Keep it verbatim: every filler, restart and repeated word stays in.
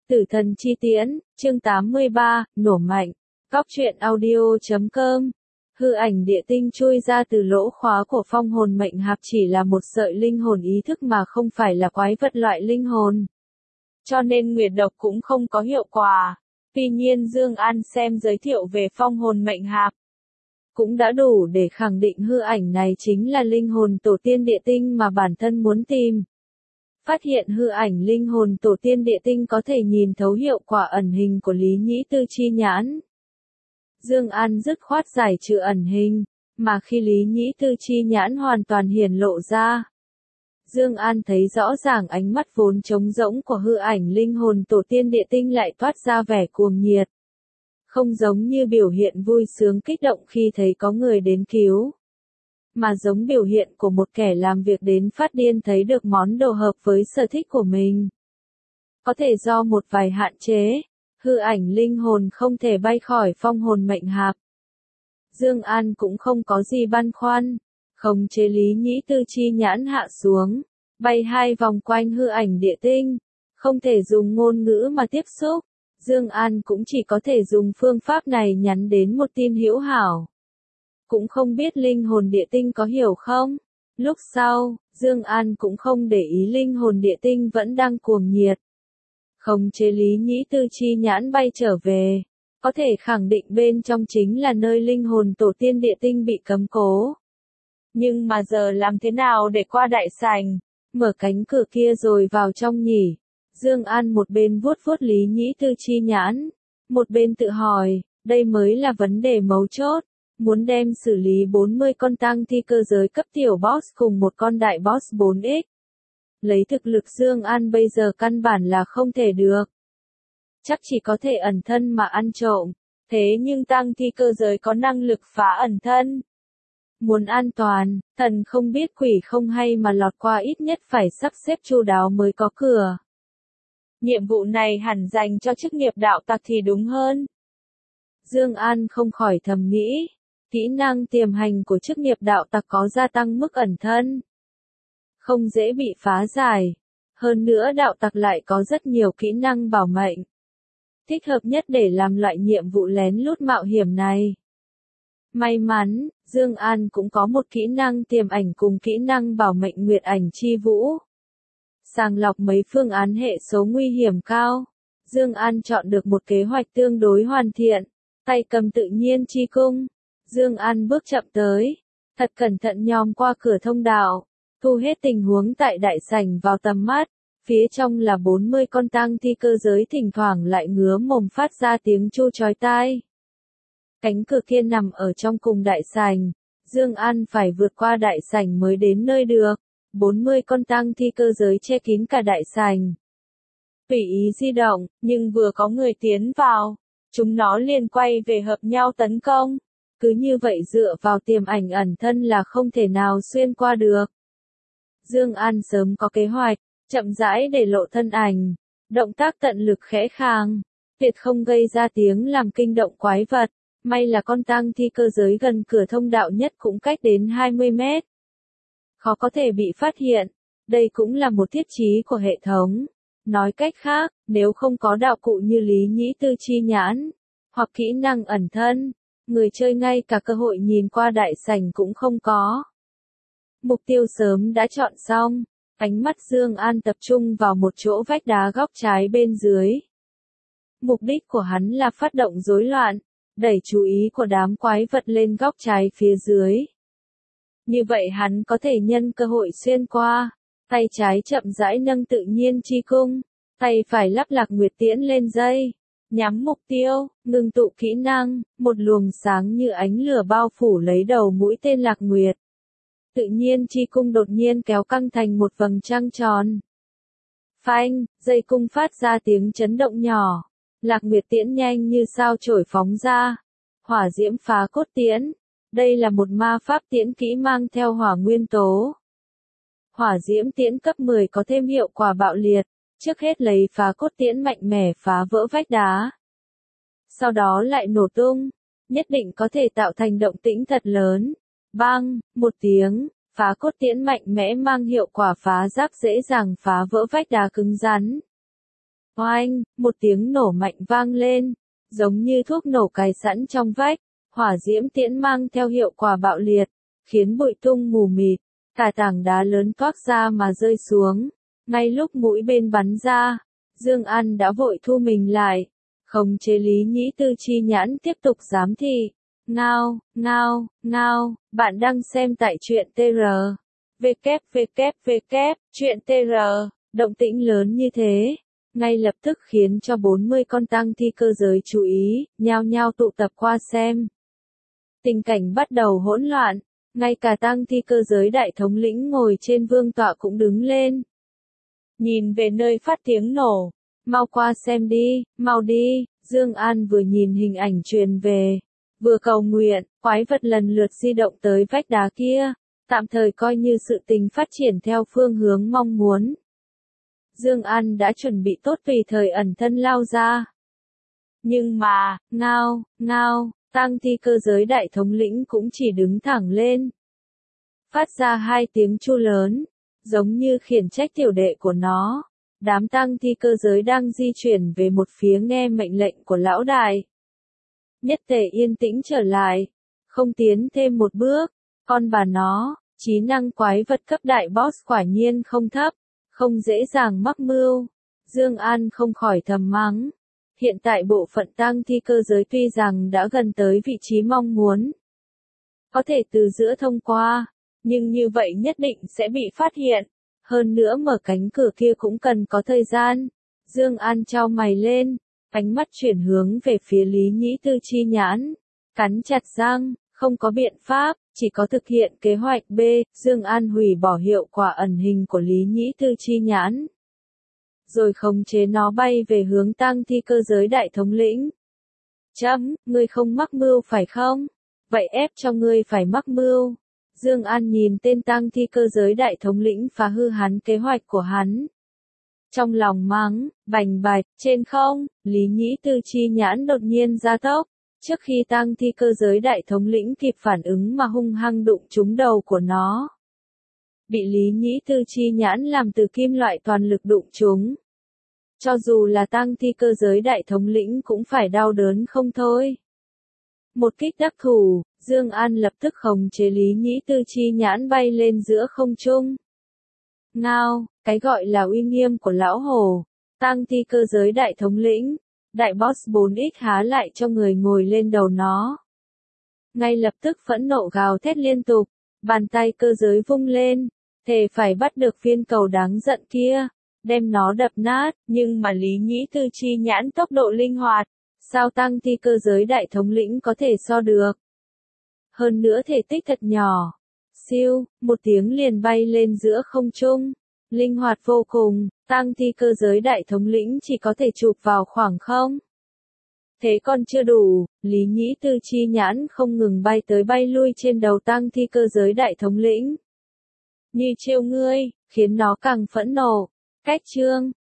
Tử thần chi tiễn, chương tám mươi ba, nổ mạnh. Góc truyện audio chấm com. Hư ảnh địa tinh chui ra từ lỗ khóa của phong hồn mệnh hạp chỉ là một sợi linh hồn ý thức mà không phải là quái vật loại linh hồn. Cho nên nguyệt độc cũng không có hiệu quả. Tuy nhiên Dương An xem giới thiệu về phong hồn mệnh hạp cũng đã đủ để khẳng định hư ảnh này chính là linh hồn tổ tiên địa tinh mà bản thân muốn tìm. Phát hiện hư ảnh linh hồn tổ tiên địa tinh có thể nhìn thấu hiệu quả ẩn hình của Lý Nhĩ Tư chi nhãn. Dương An dứt khoát giải trừ ẩn hình, mà khi Lý Nhĩ Tư chi nhãn hoàn toàn hiển lộ ra, Dương An thấy rõ ràng ánh mắt vốn trống rỗng của hư ảnh linh hồn tổ tiên địa tinh lại toát ra vẻ cuồng nhiệt. Không giống như biểu hiện vui sướng kích động khi thấy có người đến cứu, mà giống biểu hiện của một kẻ làm việc đến phát điên thấy được món đồ hợp với sở thích của mình. Có thể do một vài hạn chế, hư ảnh linh hồn không thể bay khỏi phong hồn mệnh hạp. Dương An cũng không có gì băn khoăn, khống chế Lý Nhĩ Tư chi nhãn hạ xuống, bay hai vòng quanh hư ảnh địa tinh, không thể dùng ngôn ngữ mà tiếp xúc. Dương An cũng chỉ có thể dùng phương pháp này nhắn đến một tin hữu hảo. Cũng không biết linh hồn địa tinh có hiểu không? Lúc sau, Dương An cũng không để ý linh hồn địa tinh vẫn đang cuồng nhiệt. Khống chế Lý Nhĩ Tư chi nhãn bay trở về, có thể khẳng định bên trong chính là nơi linh hồn tổ tiên địa tinh bị cấm cố. Nhưng mà giờ làm thế nào để qua đại sảnh, mở cánh cửa kia rồi vào trong nhỉ? Dương An một bên vuốt vuốt Lý Nhĩ Tư chi nhãn, một bên tự hỏi, đây mới là vấn đề mấu chốt. Muốn đem xử lý bốn mươi con tang thi cơ giới cấp tiểu boss cùng một con đại boss bốn x. Lấy thực lực Dương An bây giờ căn bản là không thể được. Chắc chỉ có thể ẩn thân mà ăn trộm, thế nhưng tang thi cơ giới có năng lực phá ẩn thân. Muốn an toàn, thần không biết quỷ không hay mà lọt qua ít nhất phải sắp xếp chu đáo mới có cửa. Nhiệm vụ này hẳn dành cho chức nghiệp đạo tặc thì đúng hơn. Dương An không khỏi thầm nghĩ. Kỹ năng tiềm hành của chức nghiệp đạo tặc có gia tăng mức ẩn thân, không dễ bị phá giải. Hơn nữa đạo tặc lại có rất nhiều kỹ năng bảo mệnh, thích hợp nhất để làm loại nhiệm vụ lén lút mạo hiểm này. May mắn, Dương An cũng có một kỹ năng tiềm ảnh cùng kỹ năng bảo mệnh nguyệt ảnh chi vũ. Sàng lọc mấy phương án hệ số nguy hiểm cao, Dương An chọn được một kế hoạch tương đối hoàn thiện, tay cầm tự nhiên chi cung. Dương An bước chậm tới, thật cẩn thận nhòm qua cửa thông đạo, thu hết tình huống tại đại sảnh vào tầm mắt. Phía trong là bốn mươi con tang thi cơ giới thỉnh thoảng lại ngứa mồm phát ra tiếng chu chói tai. Cánh cửa kia nằm ở trong cùng đại sảnh, Dương An phải vượt qua đại sảnh mới đến nơi được. bốn mươi con tang thi cơ giới che kín cả đại sảnh. Tùy ý di động, nhưng vừa có người tiến vào, chúng nó liền quay về hợp nhau tấn công. Cứ như vậy dựa vào tiềm ảnh ẩn thân là không thể nào xuyên qua được. Dương An sớm có kế hoạch, chậm rãi để lộ thân ảnh, động tác tận lực khẽ khàng, tuyệt không gây ra tiếng làm kinh động quái vật. May là con tang thi cơ giới gần cửa thông đạo nhất cũng cách đến hai mươi mét. Khó có thể bị phát hiện, đây cũng là một thiết trí của hệ thống. Nói cách khác, nếu không có đạo cụ như Lý Nhĩ Tư chi nhãn, hoặc kỹ năng ẩn thân, người chơi ngay cả cơ hội nhìn qua đại sảnh cũng không có. Mục tiêu sớm đã chọn xong, ánh mắt Dương An tập trung vào một chỗ vách đá góc trái bên dưới. Mục đích của hắn là phát động rối loạn, đẩy chú ý của đám quái vật lên góc trái phía dưới. Như vậy hắn có thể nhân cơ hội xuyên qua, tay trái chậm rãi nâng tự nhiên chi cung, tay phải lắp lạc nguyệt tiễn lên dây. Nhắm mục tiêu, ngừng tụ kỹ năng, một luồng sáng như ánh lửa bao phủ lấy đầu mũi tên lạc nguyệt. Tự nhiên chi cung đột nhiên kéo căng thành một vầng trăng tròn. Phanh, dây cung phát ra tiếng chấn động nhỏ. Lạc nguyệt tiễn nhanh như sao chổi phóng ra. Hỏa diễm phá cốt tiễn. Đây là một ma pháp tiễn kỹ mang theo hỏa nguyên tố. Hỏa diễm tiễn cấp mười có thêm hiệu quả bạo liệt. Trước hết lấy phá cốt tiễn mạnh mẽ phá vỡ vách đá. Sau đó lại nổ tung, nhất định có thể tạo thành động tĩnh thật lớn. Bang, một tiếng, phá cốt tiễn mạnh mẽ mang hiệu quả phá giáp dễ dàng phá vỡ vách đá cứng rắn. Oanh, một tiếng nổ mạnh vang lên, giống như thuốc nổ cài sẵn trong vách, hỏa diễm tiễn mang theo hiệu quả bạo liệt, khiến bụi tung mù mịt, cả tảng đá lớn toác ra mà rơi xuống. Ngay lúc mũi bên bắn ra, Dương An đã vội thu mình lại, khống chế Lý Nhĩ Tư chi nhãn tiếp tục giám thị. Ngao, ngao, ngao, bạn đang xem tại truyện tê rờ. vê kép vê kép vê kép, truyện tê rờ, động tĩnh lớn như thế, ngay lập tức khiến cho bốn mươi con tang thi cơ giới chú ý, nhao nhao tụ tập qua xem. Tình cảnh bắt đầu hỗn loạn, ngay cả tang thi cơ giới đại thống lĩnh ngồi trên vương tọa cũng đứng lên. Nhìn về nơi phát tiếng nổ, mau qua xem đi, mau đi, Dương An vừa nhìn hình ảnh truyền về, vừa cầu nguyện, quái vật lần lượt di động tới vách đá kia, tạm thời coi như sự tình phát triển theo phương hướng mong muốn. Dương An đã chuẩn bị tốt vì thời ẩn thân lao ra. Nhưng mà, ngao, ngao, tang thi cơ giới đại thống lĩnh cũng chỉ đứng thẳng lên, phát ra hai tiếng chu lớn, giống như khiển trách tiểu đệ của nó. Đám tang thi cơ giới đang di chuyển về một phía nghe mệnh lệnh của lão đại. Nhất tề yên tĩnh trở lại, không tiến thêm một bước. Con bà nó, trí năng quái vật cấp đại boss quả nhiên không thấp, không dễ dàng mắc mưu. Dương An không khỏi thầm mắng. Hiện tại bộ phận tang thi cơ giới tuy rằng đã gần tới vị trí mong muốn, có thể từ giữa thông qua, nhưng như vậy nhất định sẽ bị phát hiện. Hơn nữa mở cánh cửa kia cũng cần có thời gian. Dương An chau mày lên, ánh mắt chuyển hướng về phía Lý Nhĩ Tư chi nhãn, cắn chặt răng, không có biện pháp, chỉ có thực hiện kế hoạch B. Dương An hủy bỏ hiệu quả ẩn hình của Lý Nhĩ Tư chi nhãn, rồi khống chế nó bay về hướng tang thi cơ giới đại thống lĩnh. Chấm, ngươi không mắc mưu phải không? Vậy ép cho ngươi phải mắc mưu. Dương An nhìn tên tang thi cơ giới đại thống lĩnh phá hư hắn kế hoạch của hắn. Trong lòng mắng, bành bạch, trên không, Lý Nhĩ Tư chi nhãn đột nhiên gia tốc, trước khi tang thi cơ giới đại thống lĩnh kịp phản ứng mà hung hăng đụng trúng đầu của nó. Bị Lý Nhĩ Tư chi nhãn làm từ kim loại toàn lực đụng trúng. Cho dù là tang thi cơ giới đại thống lĩnh cũng phải đau đớn không thôi. Một kích đắc thủ, Dương An lập tức khống chế Lý Nhĩ Tư chi nhãn bay lên giữa không trung. Ngao, cái gọi là uy nghiêm của lão hổ, tang thi cơ giới đại thống lĩnh, đại boss bốn x há lại cho người ngồi lên đầu nó. Ngay lập tức phẫn nộ gào thét liên tục, bàn tay cơ giới vung lên, thề phải bắt được viên cầu đáng giận kia, đem nó đập nát, nhưng mà Lý Nhĩ Tư chi nhãn tốc độ linh hoạt, sao tang thi cơ giới đại thống lĩnh có thể so được. Hơn nữa thể tích thật nhỏ. Siêu, một tiếng liền bay lên giữa không trung. Linh hoạt vô cùng, tang thi cơ giới đại thống lĩnh chỉ có thể chụp vào khoảng không. Thế còn chưa đủ, Lý Nhĩ Tư chi nhãn không ngừng bay tới bay lui trên đầu tang thi cơ giới đại thống lĩnh. Như trêu ngươi, khiến nó càng phẫn nộ. Cách chương